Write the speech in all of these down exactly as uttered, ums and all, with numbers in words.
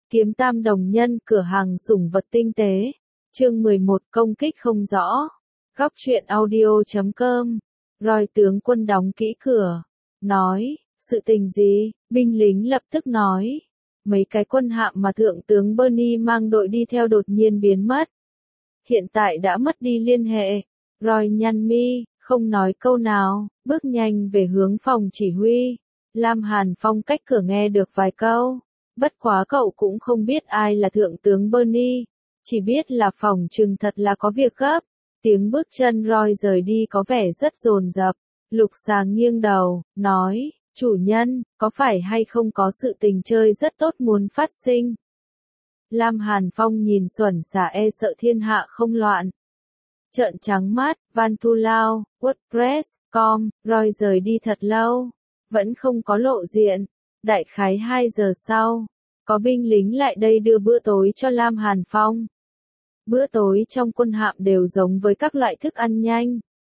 Kiếm Tam đồng nhân cửa hàng sủng vật tinh tế. Chương mười một công kích không rõ. Góc truyện audio chấm com. Roi tướng quân đóng kỹ cửa. Nói, sự tình gì? Binh lính lập tức nói. Mấy cái quân hạm mà thượng tướng Bernie mang đội đi theo đột nhiên biến mất. Hiện tại đã mất đi liên hệ. Roi nhăn mi, không nói câu nào, bước nhanh về hướng phòng chỉ huy. Lam Hàn Phong cách cửa nghe được vài câu. Bất quá cậu cũng không biết ai là thượng tướng Bernie, chỉ biết là phòng trừng thật là có việc gấp. Tiếng bước chân Roi rời đi có vẻ rất dồn dập. Lục Xà nghiêng đầu, nói, chủ nhân, có phải hay không có sự tình chơi rất tốt muốn phát sinh? Lam Hàn Phong nhìn Xuẩn Xà e sợ thiên hạ không loạn. Trợn trắng mắt, Van Thu Lao, WordPress, com, Roi rời đi thật lâu, vẫn không có lộ diện. Đại khái hai giờ sau, có binh lính lại đây đưa bữa tối cho Lam Hàn Phong. Bữa tối trong quân hạm đều giống với các loại thức ăn nhanh.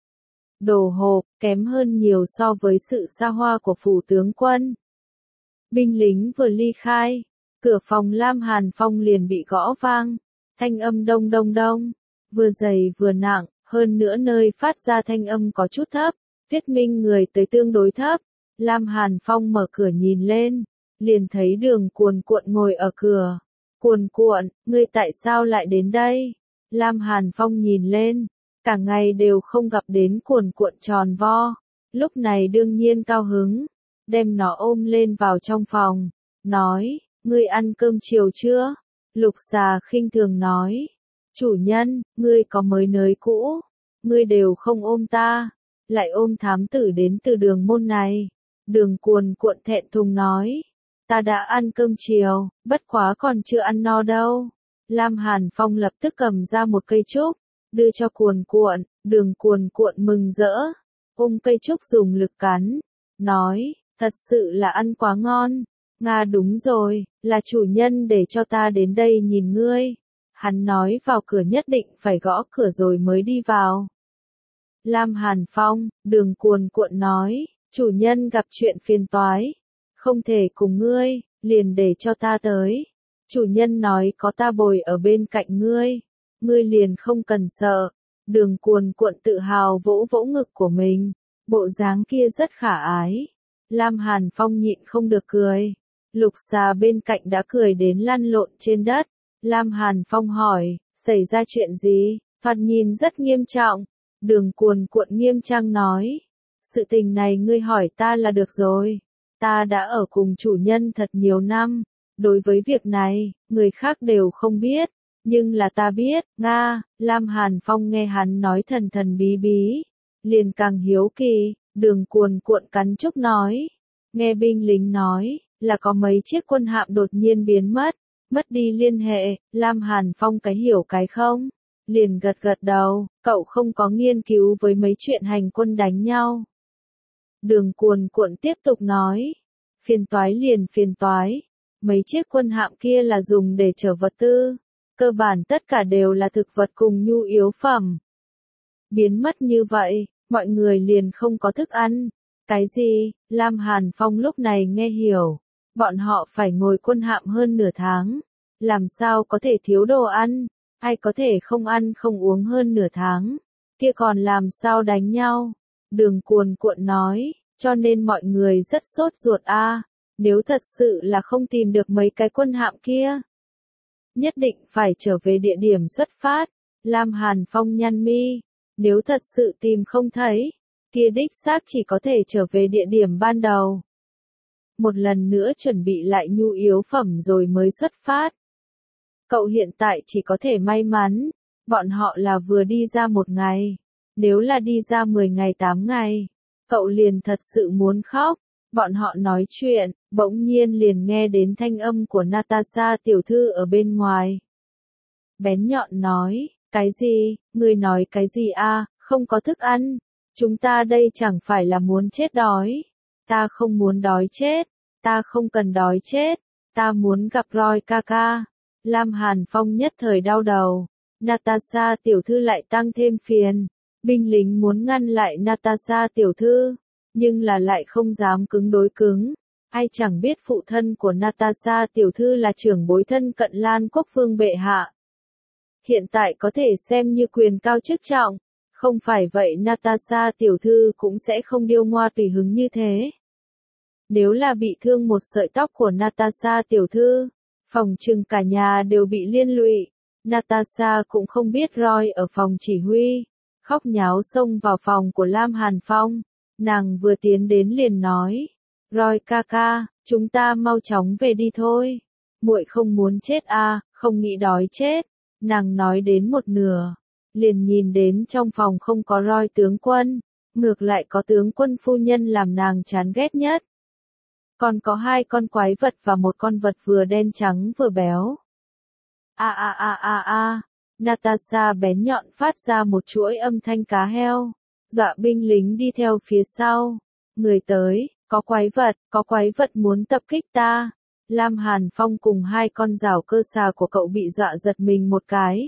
Đồ hộp, kém hơn nhiều so với sự xa hoa của phủ tướng quân. Binh lính vừa ly khai, cửa phòng Lam Hàn Phong liền bị gõ vang. Thanh âm đông đông đông, vừa dày vừa nặng, hơn nữa nơi phát ra thanh âm có chút thấp, thuyết minh người tới tương đối thấp. Lam Hàn Phong mở cửa nhìn lên, liền thấy Đường Cuồn Cuộn ngồi ở cửa. Cuồn Cuộn, ngươi tại sao lại đến đây? Lam Hàn Phong nhìn lên, cả ngày đều không gặp đến Cuồn Cuộn tròn vo, lúc này đương nhiên cao hứng, đem nó ôm lên vào trong phòng, nói, ngươi ăn cơm chiều chưa? Lục Xà khinh thường nói, chủ nhân, ngươi có mới nới cũ, ngươi đều không ôm ta, lại ôm thám tử đến từ đường môn này. Đường Cuồn Cuộn thẹn thùng nói, ta đã ăn cơm chiều, bất quá còn chưa ăn no đâu. Lam Hàn Phong lập tức cầm ra một cây trúc, đưa cho Cuồn Cuộn. Đường Cuồn Cuộn mừng rỡ, ôm cây trúc dùng lực cắn, nói, thật sự là ăn quá ngon. Nga đúng rồi, là chủ nhân để cho ta đến đây nhìn ngươi. Hắn nói vào cửa nhất định phải gõ cửa rồi mới đi vào. Lam Hàn Phong, Đường Cuồn Cuộn nói, chủ nhân gặp chuyện phiền toái, không thể cùng ngươi, liền để cho ta tới. Chủ nhân nói có ta bồi ở bên cạnh ngươi, ngươi liền không cần sợ. Đường Cuồn Cuộn tự hào vỗ vỗ ngực của mình, bộ dáng kia rất khả ái. Lam Hàn Phong nhịn không được cười. Lục Xà bên cạnh đã cười đến lăn lộn trên đất. Lam Hàn Phong hỏi, xảy ra chuyện gì? Thoạt nhìn rất nghiêm trọng. Đường Cuồn Cuộn nghiêm trang nói, sự tình này ngươi hỏi ta là được rồi. Ta đã ở cùng chủ nhân thật nhiều năm. Đối với việc này, người khác đều không biết. Nhưng là ta biết, Nga. Lam Hàn Phong nghe hắn nói thần thần bí bí, liền càng hiếu kỳ. Đường Cuồn Cuộn cắn trúc nói, nghe binh lính nói, là có mấy chiếc quân hạm đột nhiên biến mất, mất đi liên hệ. Lam Hàn Phong cái hiểu cái không, liền gật gật đầu, cậu không có nghiên cứu với mấy chuyện hành quân đánh nhau. Đường Cuồn Cuộn tiếp tục nói, phiền toái liền phiền toái, mấy chiếc quân hạm kia là dùng để chở vật tư, cơ bản tất cả đều là thực vật cùng nhu yếu phẩm. Biến mất như vậy, mọi người liền không có thức ăn. Cái gì? Lam Hàn Phong lúc này nghe hiểu, bọn họ phải ngồi quân hạm hơn nửa tháng, làm sao có thể thiếu đồ ăn, ai có thể không ăn không uống hơn nửa tháng, kia còn làm sao đánh nhau. Đường Cuồn Cuộn nói, cho nên mọi người rất sốt ruột a. Nếu thật sự là không tìm được mấy cái quân hạm kia, nhất định phải trở về địa điểm xuất phát. Lam Hàn Phong nhăn mi, nếu thật sự tìm không thấy, kia đích xác chỉ có thể trở về địa điểm ban đầu. Một lần nữa chuẩn bị lại nhu yếu phẩm rồi mới xuất phát. Cậu hiện tại chỉ có thể may mắn, bọn họ là vừa đi ra một ngày. Nếu là đi ra mười ngày tám ngày, cậu liền thật sự muốn khóc. Bọn họ nói chuyện, bỗng nhiên liền nghe đến thanh âm của Natasha tiểu thư ở bên ngoài. Bén nhọn nói, cái gì, ngươi nói cái gì a? Không có thức ăn, chúng ta đây chẳng phải là muốn chết đói. Ta không muốn đói chết, ta không cần đói chết, ta muốn gặp Roi ca ca. Lam Hàn Phong nhất thời đau đầu, Natasha tiểu thư lại tăng thêm phiền. Binh lính muốn ngăn lại Natasha tiểu thư, nhưng là lại không dám cứng đối cứng. Ai chẳng biết phụ thân của Natasha tiểu thư là trưởng bối thân cận Lan Quốc Vương bệ hạ. Hiện tại có thể xem như quyền cao chức trọng, không phải vậy Natasha tiểu thư cũng sẽ không điêu ngoa tùy hứng như thế. Nếu là bị thương một sợi tóc của Natasha tiểu thư, phòng trừng cả nhà đều bị liên lụy. Natasha cũng không biết Roy ở phòng chỉ huy, khóc nháo xông vào phòng của Lam Hàn Phong, nàng vừa tiến đến liền nói, Roy ca ca, chúng ta mau chóng về đi thôi, muội không muốn chết à, không nghĩ đói chết, nàng nói đến một nửa, liền nhìn đến trong phòng không có Roy tướng quân, ngược lại có tướng quân phu nhân làm nàng chán ghét nhất. Còn có hai con quái vật và một con vật vừa đen trắng vừa béo. A a a a a, Natasha bén nhọn phát ra một chuỗi âm thanh cá heo, dọa binh lính đi theo phía sau. Người tới, có quái vật, có quái vật muốn tập kích ta. Lam Hàn Phong cùng hai con rảo cơ xà của cậu bị dọa giật mình một cái.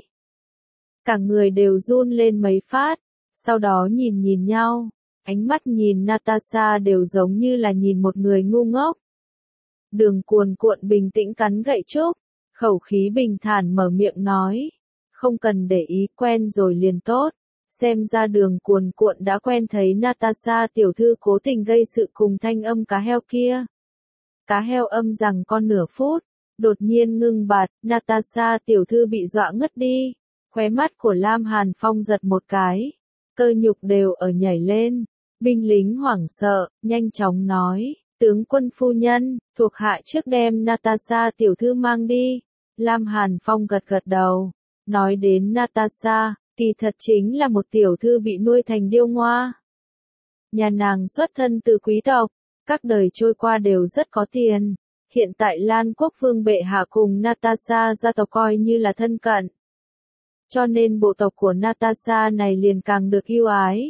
Cả người đều run lên mấy phát, sau đó nhìn nhìn nhau, ánh mắt nhìn Natasha đều giống như là nhìn một người ngu ngốc. Đường Cuồn Cuộn bình tĩnh cắn gậy trúc, khẩu khí bình thản mở miệng nói, không cần để ý, quen rồi liền tốt. Xem ra Đường Cuồn Cuộn đã quen thấy Natasha tiểu thư cố tình gây sự cùng thanh âm cá heo kia. Cá heo âm rằng con nửa phút, đột nhiên ngưng bặt, Natasha tiểu thư bị dọa ngất đi, khóe mắt của Lam Hàn Phong giật một cái, cơ nhục đều ở nhảy lên, binh lính hoảng sợ, nhanh chóng nói, tướng quân phu nhân, thuộc hạ trước đem Natasha tiểu thư mang đi. Lam Hàn Phong gật gật đầu, nói đến Natasha, kỳ thật chính là một tiểu thư bị nuôi thành điêu ngoa. Nhà nàng xuất thân từ quý tộc, các đời trôi qua đều rất có tiền. Hiện tại Lan Quốc Vương bệ hạ cùng Natasha gia tộc coi như là thân cận. Cho nên bộ tộc của Natasha này liền càng được yêu ái.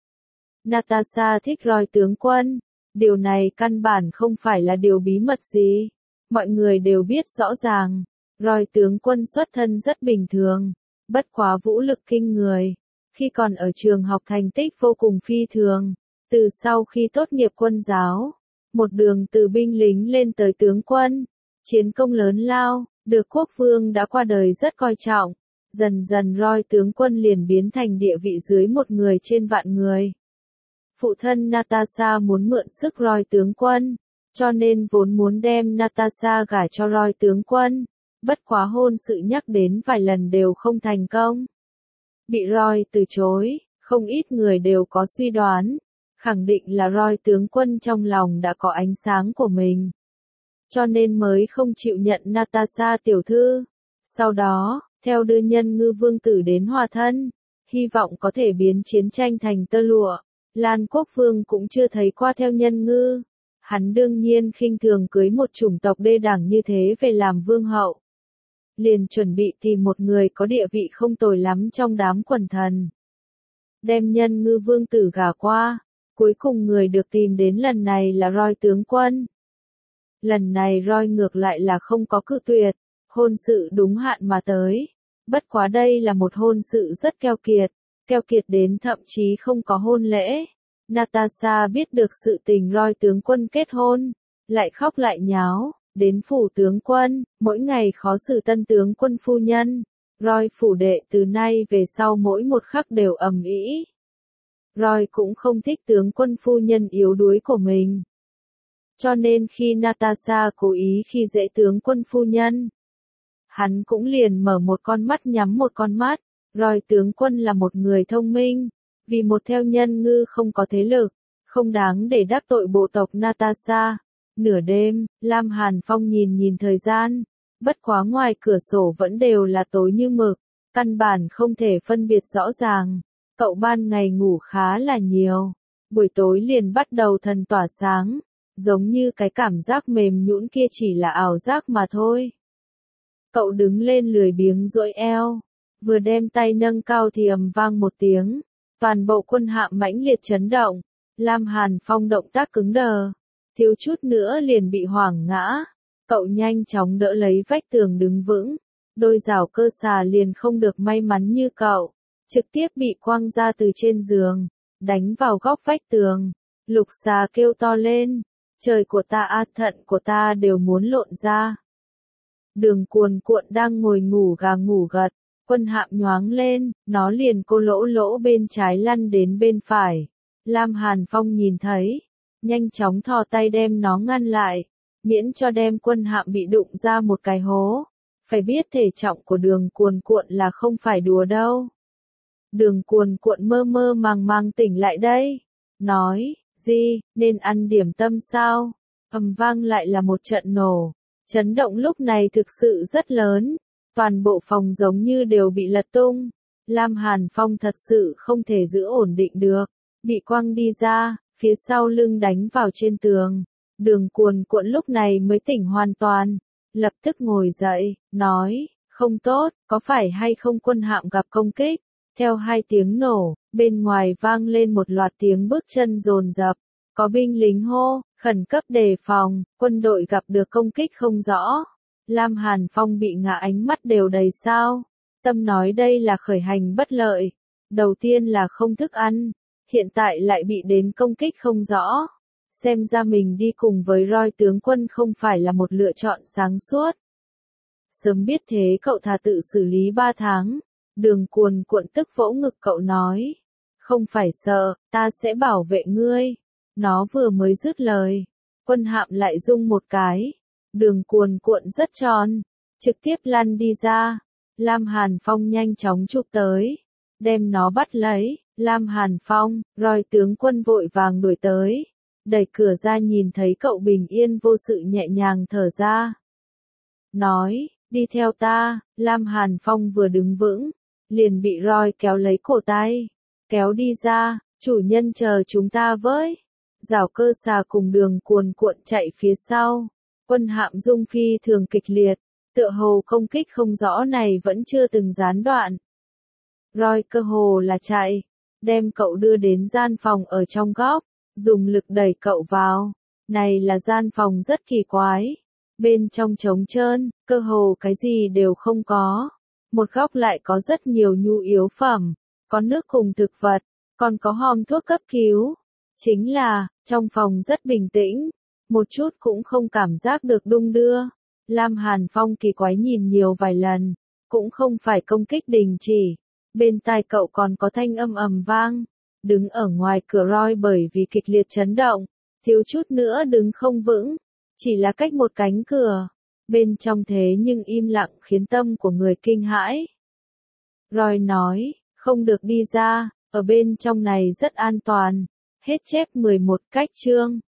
Natasha thích Roy tướng quân, điều này căn bản không phải là điều bí mật gì. Mọi người đều biết rõ ràng, Roy tướng quân xuất thân rất bình thường, bất quá vũ lực kinh người. Khi còn ở trường học thành tích vô cùng phi thường, từ sau khi tốt nghiệp quân giáo, một đường từ binh lính lên tới tướng quân, chiến công lớn lao, được quốc vương đã qua đời rất coi trọng. Dần dần Roy tướng quân liền biến thành địa vị dưới một người trên vạn người. Phụ thân Natasha muốn mượn sức Roy tướng quân, cho nên vốn muốn đem Natasha gả cho Roy tướng quân, bất quá hôn sự nhắc đến vài lần đều không thành công. Bị Roy từ chối, không ít người đều có suy đoán, khẳng định là Roy tướng quân trong lòng đã có ánh sáng của mình, cho nên mới không chịu nhận Natasha tiểu thư. Sau đó, theo đưa Nhân Ngư vương tử đến hòa thân, hy vọng có thể biến chiến tranh thành tơ lụa. Lan Quốc Vương cũng chưa thấy qua theo Nhân Ngư, hắn đương nhiên khinh thường cưới một chủng tộc đê đẳng như thế về làm vương hậu. Liền chuẩn bị tìm một người có địa vị không tồi lắm trong đám quần thần, đem Nhân Ngư vương tử gả qua. Cuối cùng người được tìm đến lần này là Roy tướng quân. Lần này Roy ngược lại là không có cự tuyệt, hôn sự đúng hạn mà tới. Bất quá đây là một hôn sự rất keo kiệt, keo kiệt đến thậm chí không có hôn lễ. Natasha biết được sự tình Roy tướng quân kết hôn, lại khóc lại nháo, đến phủ tướng quân, mỗi ngày khó xử tân tướng quân phu nhân. Roy phủ đệ từ nay về sau mỗi một khắc đều ầm ĩ. Roy cũng không thích tướng quân phu nhân yếu đuối của mình. Cho nên khi Natasha cố ý khi dễ tướng quân phu nhân, hắn cũng liền mở một con mắt nhắm một con mắt. Roy tướng quân là một người thông minh, vì một theo Nhân Ngư không có thế lực, không đáng để đắc tội bộ tộc Natasha. Nửa đêm, Lam Hàn Phong nhìn nhìn thời gian, bất quá ngoài cửa sổ vẫn đều là tối như mực, căn bản không thể phân biệt rõ ràng. Cậu ban ngày ngủ khá là nhiều, buổi tối liền bắt đầu thần tỏa sáng, giống như cái cảm giác mềm nhũn kia chỉ là ảo giác mà thôi. Cậu đứng lên lười biếng duỗi eo, vừa đem tay nâng cao thì ầm vang một tiếng, toàn bộ quân hạm mãnh liệt chấn động. Lam Hàn Phong động tác cứng đờ, thiếu chút nữa liền bị hoảng ngã. Cậu nhanh chóng đỡ lấy vách tường đứng vững, đôi rảo cơ xà liền không được may mắn như cậu, trực tiếp bị quăng ra từ trên giường, đánh vào góc vách tường. Lục xà kêu to lên, Trời của ta a, thận của ta đều muốn lộn ra. Đường Cuồn Cuộn đang ngồi ngủ gà ngủ gật, Quân Hạm nhoáng lên, nó liền cô lỗ lỗ bên trái lăn đến bên phải. Lam Hàn Phong nhìn thấy, nhanh chóng thò tay đem nó ngăn lại, miễn cho đem Quân Hạm bị đụng ra một cái hố. Phải biết thể trọng của Đường Cuồn Cuộn là không phải đùa đâu. Đường Cuồn Cuộn mơ mơ màng màng tỉnh lại đây, nói, gì, nên ăn điểm tâm sao? Ầm vang lại là một trận nổ, chấn động lúc này thực sự rất lớn, toàn bộ phòng giống như đều bị lật tung. Lam Hàn Phong thật sự không thể giữ ổn định được, bị quăng đi ra, phía sau lưng đánh vào trên tường. Đường Cuồn Cuộn lúc này mới tỉnh hoàn toàn, lập tức ngồi dậy, nói, không tốt, có phải hay không Quân Hạm gặp công kích? Theo hai tiếng nổ, bên ngoài vang lên một loạt tiếng bước chân dồn dập, có binh lính hô, khẩn cấp đề phòng, quân đội gặp được công kích không rõ. Lam Hàn Phong bị ngã, ánh mắt đều đầy sao. Tâm nói đây là khởi hành bất lợi. Đầu tiên là không thức ăn, hiện tại lại bị đến công kích không rõ. Xem ra mình đi cùng với Roy tướng quân không phải là một lựa chọn sáng suốt. Sớm biết thế cậu thà tự xử lý ba tháng. Đường Cuồn Cuộn tức vỗ ngực cậu nói. Không phải sợ, ta sẽ bảo vệ ngươi. Nó vừa mới dứt lời, Quân Hạm lại rung một cái. Đường Cuồn Cuộn rất tròn, trực tiếp lăn đi ra. Lam Hàn Phong nhanh chóng chụp tới, đem nó bắt lấy. Lam Hàn Phong, Roy tướng quân vội vàng đuổi tới, đẩy cửa ra nhìn thấy cậu bình yên vô sự nhẹ nhàng thở ra. Nói, đi theo ta. Lam Hàn Phong vừa đứng vững, liền bị Roy kéo lấy cổ tay, kéo đi ra, chủ nhân chờ chúng ta với. Giảo Cơ Xà cùng Đường Cuồn Cuộn chạy phía sau. Quân Hạm rung phi thường kịch liệt, tựa hồ công kích không rõ này vẫn chưa từng gián đoạn. Roy cơ hồ là chạy, đem cậu đưa đến gian phòng ở trong góc, dùng lực đẩy cậu vào. Này là gian phòng rất kỳ quái, bên trong trống trơn, cơ hồ cái gì đều không có. Một góc lại có rất nhiều nhu yếu phẩm, có nước cùng thực vật, còn có hòm thuốc cấp cứu. Chính là, trong phòng rất bình tĩnh, một chút cũng không cảm giác được đung đưa. Lam Hàn Phong kỳ quái nhìn nhiều vài lần, cũng không phải công kích đình chỉ. Bên tai cậu còn có thanh âm ầm vang. Đứng ở ngoài cửa Roy bởi vì kịch liệt chấn động, thiếu chút nữa đứng không vững. Chỉ là cách một cánh cửa, bên trong thế nhưng im lặng khiến tâm của người kinh hãi. Roy nói, không được đi ra, ở bên trong này rất an toàn. Hết chép mười một cách chương.